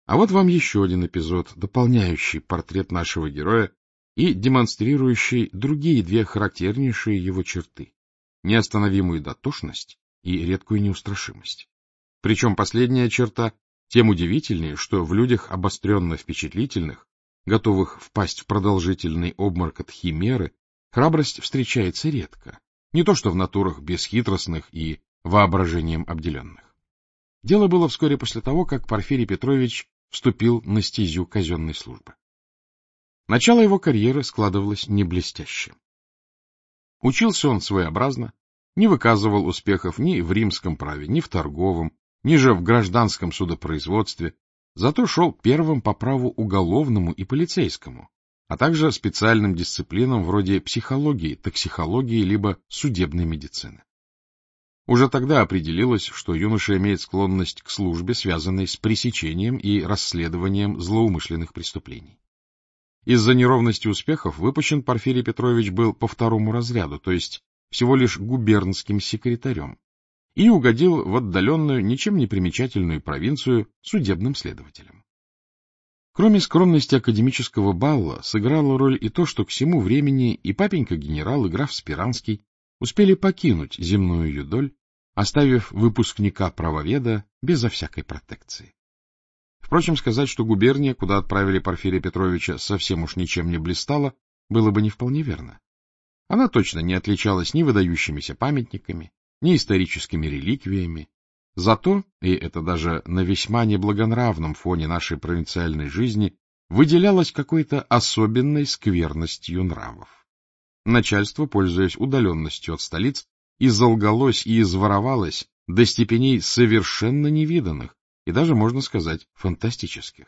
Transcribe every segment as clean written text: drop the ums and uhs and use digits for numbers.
А вот вам еще один эпизод, дополняющий портрет нашего героя и демонстрирующий другие две характернейшие его черты — неостановимую дотошность и редкую неустрашимость. Причем последняя черта тем удивительнее, что в людях обостренно впечатлительных, готовых впасть в продолжительный обморок от химеры, храбрость встречается редко, не то что в натурах бесхитростных и воображением обделенных. Дело было вскоре после того, как Порфирий Петрович вступил на стезю казенной службы. Начало его карьеры складывалось не блестяще. Учился он своеобразно, не выказывал успехов ни в римском праве, ни в торговом, ни же в гражданском судопроизводстве, зато шел первым по праву уголовному и полицейскому, а также специальным дисциплинам вроде психологии, токсикологии либо судебной медицины. Уже тогда определилось, что юноша имеет склонность к службе, связанной с пресечением и расследованием злоумышленных преступлений. Из-за неровности успехов выпущен Порфирий Петрович был по второму разряду, то есть всего лишь губернским секретарем, и угодил в отдаленную, ничем не примечательную провинцию судебным следователем. Кроме скромности академического балла, сыграло роль и то, что к сему времени и папенька-генерал, и граф Спиранский успели покинуть земную юдоль, оставив выпускника-правоведа безо всякой протекции. Впрочем, сказать, что губерния, куда отправили Порфирия Петровича, совсем уж ничем не блистала, было бы не вполне верно. Она точно не отличалась ни выдающимися памятниками, ни историческими реликвиями. Зато, и это даже на весьма неблагонравном фоне нашей провинциальной жизни, выделялась какой-то особенной скверностью нравов. Начальство, пользуясь удаленностью от столиц, изолгалось и изворовалось до степеней совершенно невиданных и даже, можно сказать, фантастических.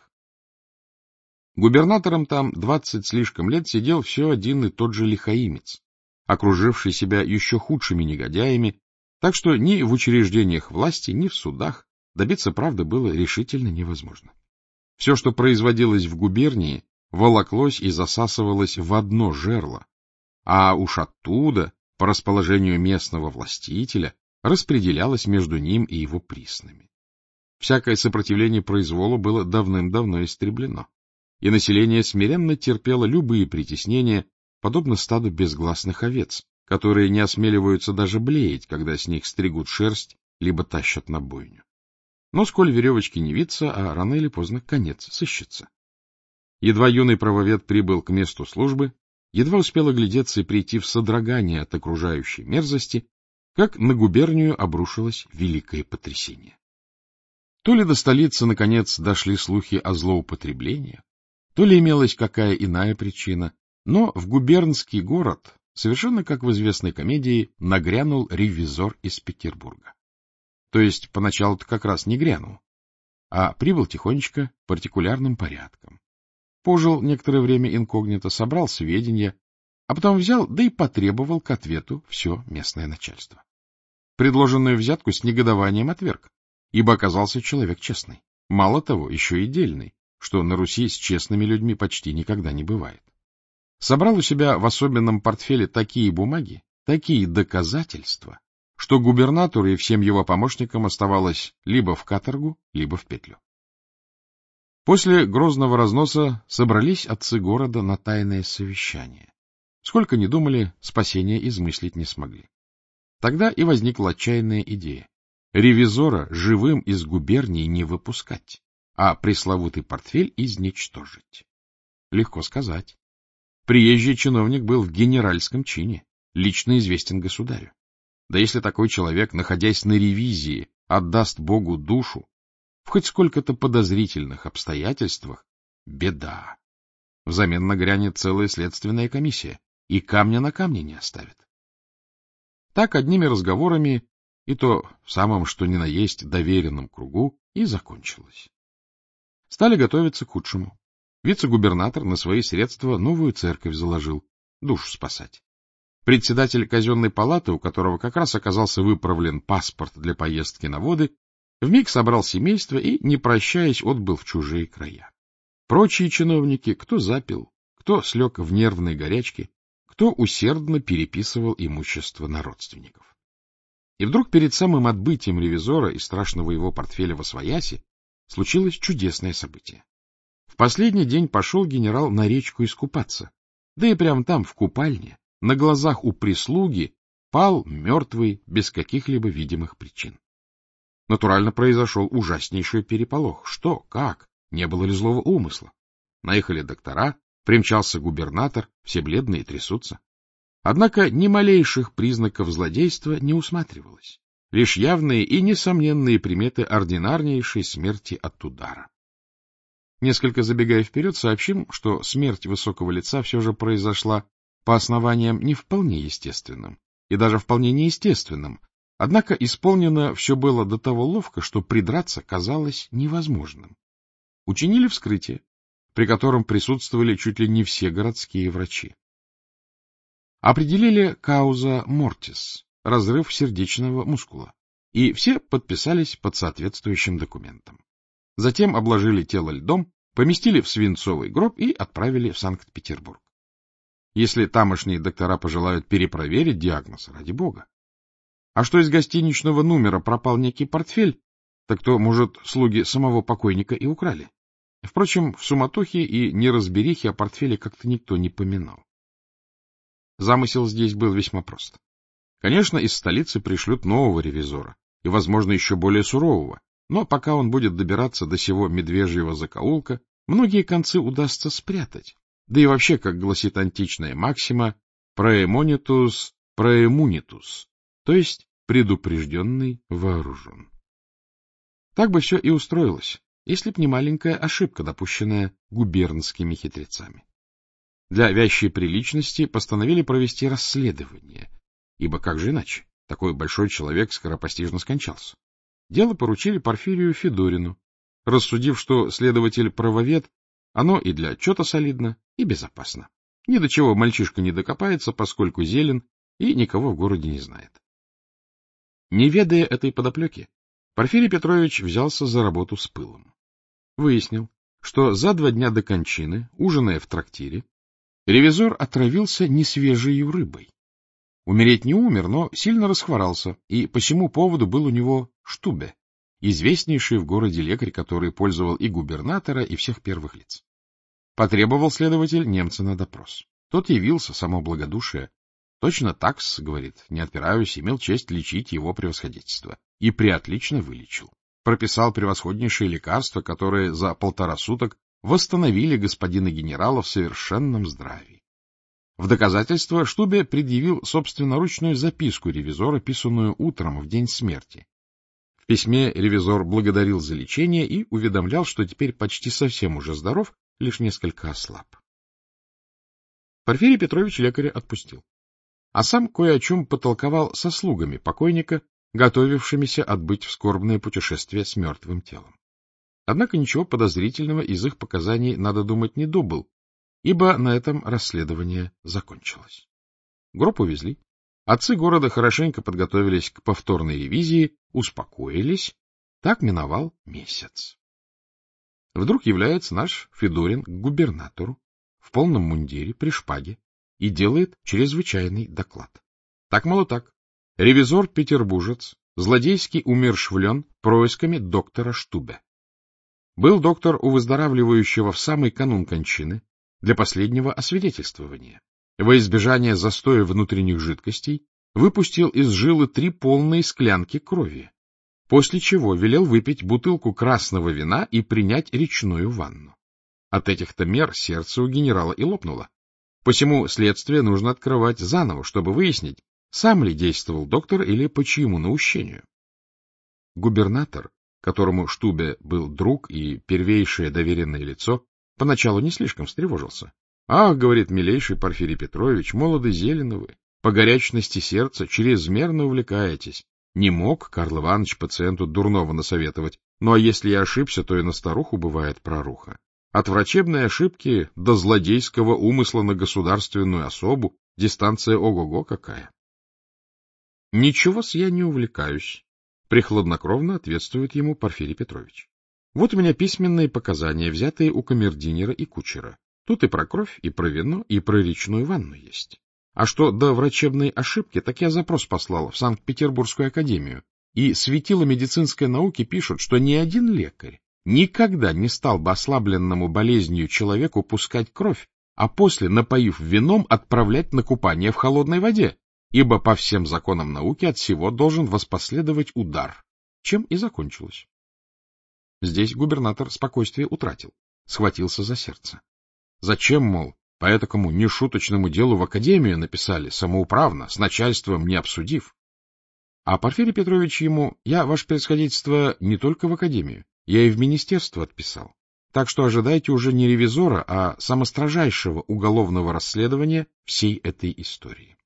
Губернатором там 20 слишком лет сидел все один и тот же лихаимец, окруживший себя еще худшими негодяями, так что ни в учреждениях власти, ни в судах добиться правды было решительно невозможно. Все, что производилось в губернии, волоклось и засасывалось в одно жерло, а уж оттуда, по расположению местного властителя, распределялось между ним и его приснами. Всякое сопротивление произволу было давным-давно истреблено, и население смиренно терпело любые притеснения, подобно стаду безгласных овец, которые не осмеливаются даже блеять, когда с них стригут шерсть либо тащат на бойню. Но сколь веревочки не виться, а рано или поздно конец сыщется. Едва юный правовед прибыл к месту службы, едва успел оглядеться и прийти в содрогание от окружающей мерзости, как на губернию обрушилось великое потрясение. То ли до столицы, наконец, дошли слухи о злоупотреблении, то ли имелась какая иная причина, но в губернский город, совершенно как в известной комедии, нагрянул ревизор из Петербурга. То есть поначалу-то как раз не грянул, а прибыл тихонечко, партикулярным порядком. Пожил некоторое время инкогнито, собрал сведения, а потом взял, да и потребовал к ответу все местное начальство. Предложенную взятку с негодованием отверг, ибо оказался человек честный. Мало того, еще и дельный, что на Руси с честными людьми почти никогда не бывает. Собрал у себя в особенном портфеле такие бумаги, такие доказательства, что губернатору и всем его помощникам оставалось либо в каторгу, либо в петлю. После грозного разноса собрались отцы города на тайное совещание. Сколько ни думали, спасения измыслить не смогли. Тогда и возникла отчаянная идея — ревизора живым из губернии не выпускать, а пресловутый портфель изничтожить. Легко сказать. Приезжий чиновник был в генеральском чине, лично известен государю. Да если такой человек, находясь на ревизии, отдаст Богу душу, в хоть сколько-то подозрительных обстоятельствах, беда. Взамен нагрянет целая следственная комиссия, и камня на камне не оставит. Так одними разговорами, и то в самом что ни на есть доверенном кругу, и закончилось. Стали готовиться к худшему. Вице-губернатор на свои средства новую церковь заложил, душу спасать. Председатель казенной палаты, у которого как раз оказался выправлен паспорт для поездки на воды, вмиг собрал семейство и, не прощаясь, отбыл в чужие края. Прочие чиновники, кто запил, кто слег в нервной горячке, кто усердно переписывал имущество на родственников. И вдруг перед самым отбытием ревизора и страшного его портфеля восвояси случилось чудесное событие. В последний день пошел генерал на речку искупаться, да и прямо там, в купальне, на глазах у прислуги, пал мертвый без каких-либо видимых причин. Натурально произошел ужаснейший переполох. Что? Как? Не было ли злого умысла? Наехали доктора, примчался губернатор, все бледные трясутся. Однако ни малейших признаков злодейства не усматривалось. Лишь явные и несомненные приметы ординарнейшей смерти от удара. Несколько забегая вперед, сообщим, что смерть высокого лица все же произошла по основаниям не вполне естественным и даже вполне неестественным, однако исполнено все было до того ловко, что придраться казалось невозможным. Учинили вскрытие, при котором присутствовали чуть ли не все городские врачи. Определили кауза мортис, разрыв сердечного мускула, и все подписались под соответствующим документом. Затем обложили тело льдом, поместили в свинцовый гроб и отправили в Санкт-Петербург. Если тамошние доктора пожелают перепроверить диагноз, ради бога. А что из гостиничного номера пропал некий портфель, так то, может, слуги самого покойника и украли. Впрочем, в суматохе и неразберихе о портфеле как-то никто не поминал. Замысел здесь был весьма прост. Конечно, из столицы пришлют нового ревизора, и, возможно, еще более сурового, но пока он будет добираться до сего медвежьего закоулка, многие концы удастся спрятать. Да и вообще, как гласит античная максима, «praemonitus praemunitus», то есть предупрежденный вооружен. Так бы все и устроилось, если б не маленькая ошибка, допущенная губернскими хитрецами. Для вящей приличности постановили провести расследование, ибо как же иначе, такой большой человек скоропостижно скончался. Дело поручили Порфирию Федорину, рассудив, что следователь-правовед, оно и для отчета солидно, и безопасно. Ни до чего мальчишка не докопается, поскольку зелен и никого в городе не знает. Не ведая этой подоплеки, Порфирий Петрович взялся за работу с пылом. Выяснил, что за 2 дня до кончины, ужиная в трактире, ревизор отравился несвежей рыбой. Умереть не умер, но сильно расхворался, и по сему поводу был у него Штубе, известнейший в городе лекарь, который пользовал и губернатора, и всех первых лиц. Потребовал следователь немца на допрос. Тот явился, само благодушие. Точно так-с, говорит, не отпираюсь, имел честь лечить его превосходительство. И преотлично вылечил. Прописал превосходнейшие лекарства, которые за 1,5 суток восстановили господина генерала в совершенном здравии. В доказательство Штубе предъявил собственноручную записку ревизора, писанную утром в день смерти. В письме ревизор благодарил за лечение и уведомлял, что теперь почти совсем уже здоров, лишь несколько ослаб. Порфирий Петрович лекаря отпустил, а сам кое о чем потолковал со слугами покойника, готовившимися отбыть в скорбное путешествие с мертвым телом. Однако ничего подозрительного из их показаний, надо думать, не добыл, ибо на этом расследование закончилось. Гроб увезли. Отцы города хорошенько подготовились к повторной ревизии, успокоились. Так миновал месяц. Вдруг является наш Федорин к губернатору в полном мундире, при шпаге, и делает чрезвычайный доклад. Так, мало так. Ревизор-петербуржец злодейски умерщвлен происками доктора Штубе. Был доктор у выздоравливающего в самый канун кончины для последнего освидетельствования. Во избежание застоя внутренних жидкостей выпустил из жилы 3 полные склянки крови, после чего велел выпить бутылку красного вина и принять речную ванну. От этих-то мер сердце у генерала и лопнуло. Посему следствие нужно открывать заново, чтобы выяснить, сам ли действовал доктор или по чьему наущению. Губернатор, которому Штубе был друг и первейшее доверенное лицо, поначалу не слишком встревожился. — Ах, — говорит, — милейший Порфирий Петрович, молоды зелены вы, по горячности сердца чрезмерно увлекаетесь. Не мог Карл Иванович пациенту дурного насоветовать, ну а если я ошибся, то и на старуху бывает проруха. От врачебной ошибки до злодейского умысла на государственную особу дистанция ого-го какая. — Ничего-с я не увлекаюсь, — прихладнокровно ответствует ему Порфирий Петрович. Вот у меня письменные показания, взятые у камердинера и кучера. Тут и про кровь, и про вино, и про речную ванну есть. А что до врачебной ошибки, так я запрос послал в Санкт-Петербургскую академию, и светила медицинской науки пишут, что ни один лекарь никогда не стал бы ослабленному болезнью человеку пускать кровь, а после, напоив вином, отправлять на купание в холодной воде, ибо по всем законам науки от всего должен воспоследовать удар, чем и закончилось. Здесь губернатор спокойствие утратил, схватился за сердце. Зачем, мол, по этакому нешуточному делу в академию написали самоуправно, с начальством не обсудив? А Порфирий Петрович ему: я, ваше превосходительство, не только в академию, я и в министерство отписал. Так что ожидайте уже не ревизора, а самострожайшего уголовного расследования всей этой истории.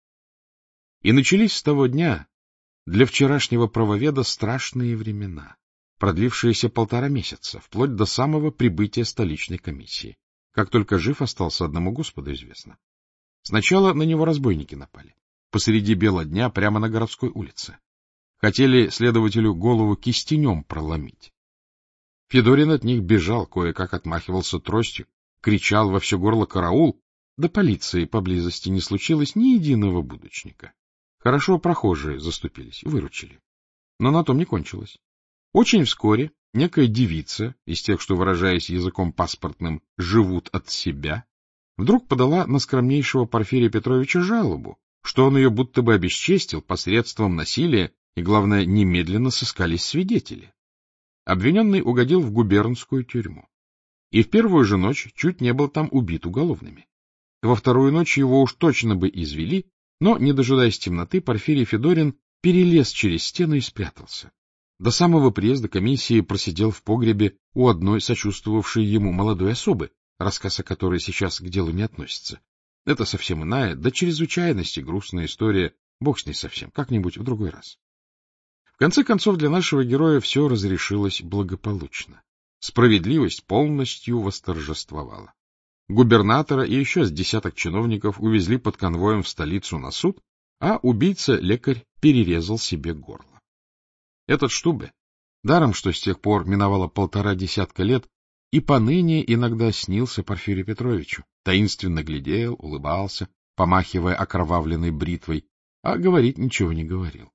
И начались с того дня для вчерашнего правоведа страшные времена, продлившиеся 1,5 месяца, вплоть до самого прибытия столичной комиссии. Как только жив остался, одному Господу известно. Сначала на него разбойники напали, посреди бела дня, прямо на городской улице. Хотели следователю голову кистенем проломить. Федорин от них бежал, кое-как отмахивался тростью, кричал во все горло «караул!», до полиции поблизости не случилось ни единого будочника. Хорошо прохожие заступились, выручили. Но на том не кончилось. Очень вскоре некая девица, из тех, что, выражаясь языком паспортным, живут от себя, вдруг подала на скромнейшего Порфирия Петровича жалобу, что он ее будто бы обесчестил посредством насилия, и, главное, немедленно сыскались свидетели. Обвиненный угодил в губернскую тюрьму. И в первую же ночь чуть не был там убит уголовными. Во вторую ночь его уж точно бы извели, но, не дожидаясь темноты, Порфирий Федорин перелез через стену и спрятался. До самого приезда комиссии просидел в погребе у одной сочувствовавшей ему молодой особы, рассказ о которой сейчас к делу не относится. Это совсем иная, до чрезвычайности грустная история, бог с ней совсем, как-нибудь в другой раз. В конце концов, для нашего героя все разрешилось благополучно. Справедливость полностью восторжествовала. Губернатора и еще с десяток чиновников увезли под конвоем в столицу на суд, а убийца-лекарь перерезал себе горло. Этот Штубе, даром что с тех пор миновало 1,5 десятка лет, и поныне иногда снился Порфирию Петровичу, таинственно глядел, улыбался, помахивая окровавленной бритвой, а говорить ничего не говорил.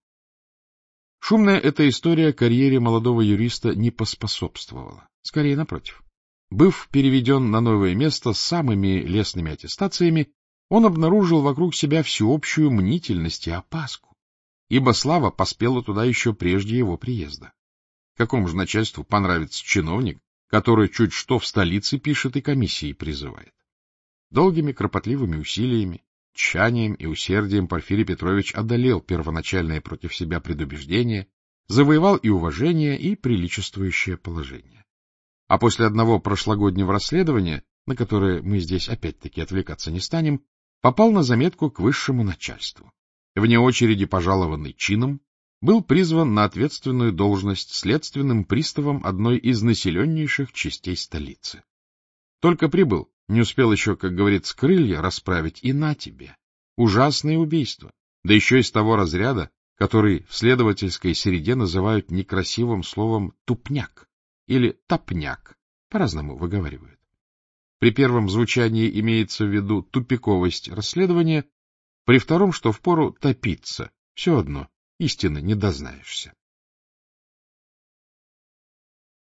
Шумная эта история карьере молодого юриста не поспособствовала, скорее напротив. Быв переведен на новое место с самыми лестными аттестациями, он обнаружил вокруг себя всеобщую мнительность и опаску, ибо слава поспела туда еще прежде его приезда. Какому же начальству понравится чиновник, который чуть что в столице пишет и комиссии призывает? Долгими кропотливыми усилиями, тщанием и усердием Порфирий Петрович одолел первоначальное против себя предубеждение, завоевал и уважение, и приличествующее положение. А после одного прошлогоднего расследования, на которое мы здесь опять-таки отвлекаться не станем, попал на заметку к высшему начальству. Вне очереди пожалованный чином, был призван на ответственную должность следственным приставом одной из населеннейших частей столицы. Только прибыл, не успел еще, как говорится, крылья расправить, и на тебе. Ужасное убийство, да еще из того разряда, который в следовательской среде называют некрасивым словом «тупняк» или «топняк», по-разному выговаривают. При первом звучании имеется в виду тупиковость расследования, при втором, что впору топиться, все одно, истины не дознаешься.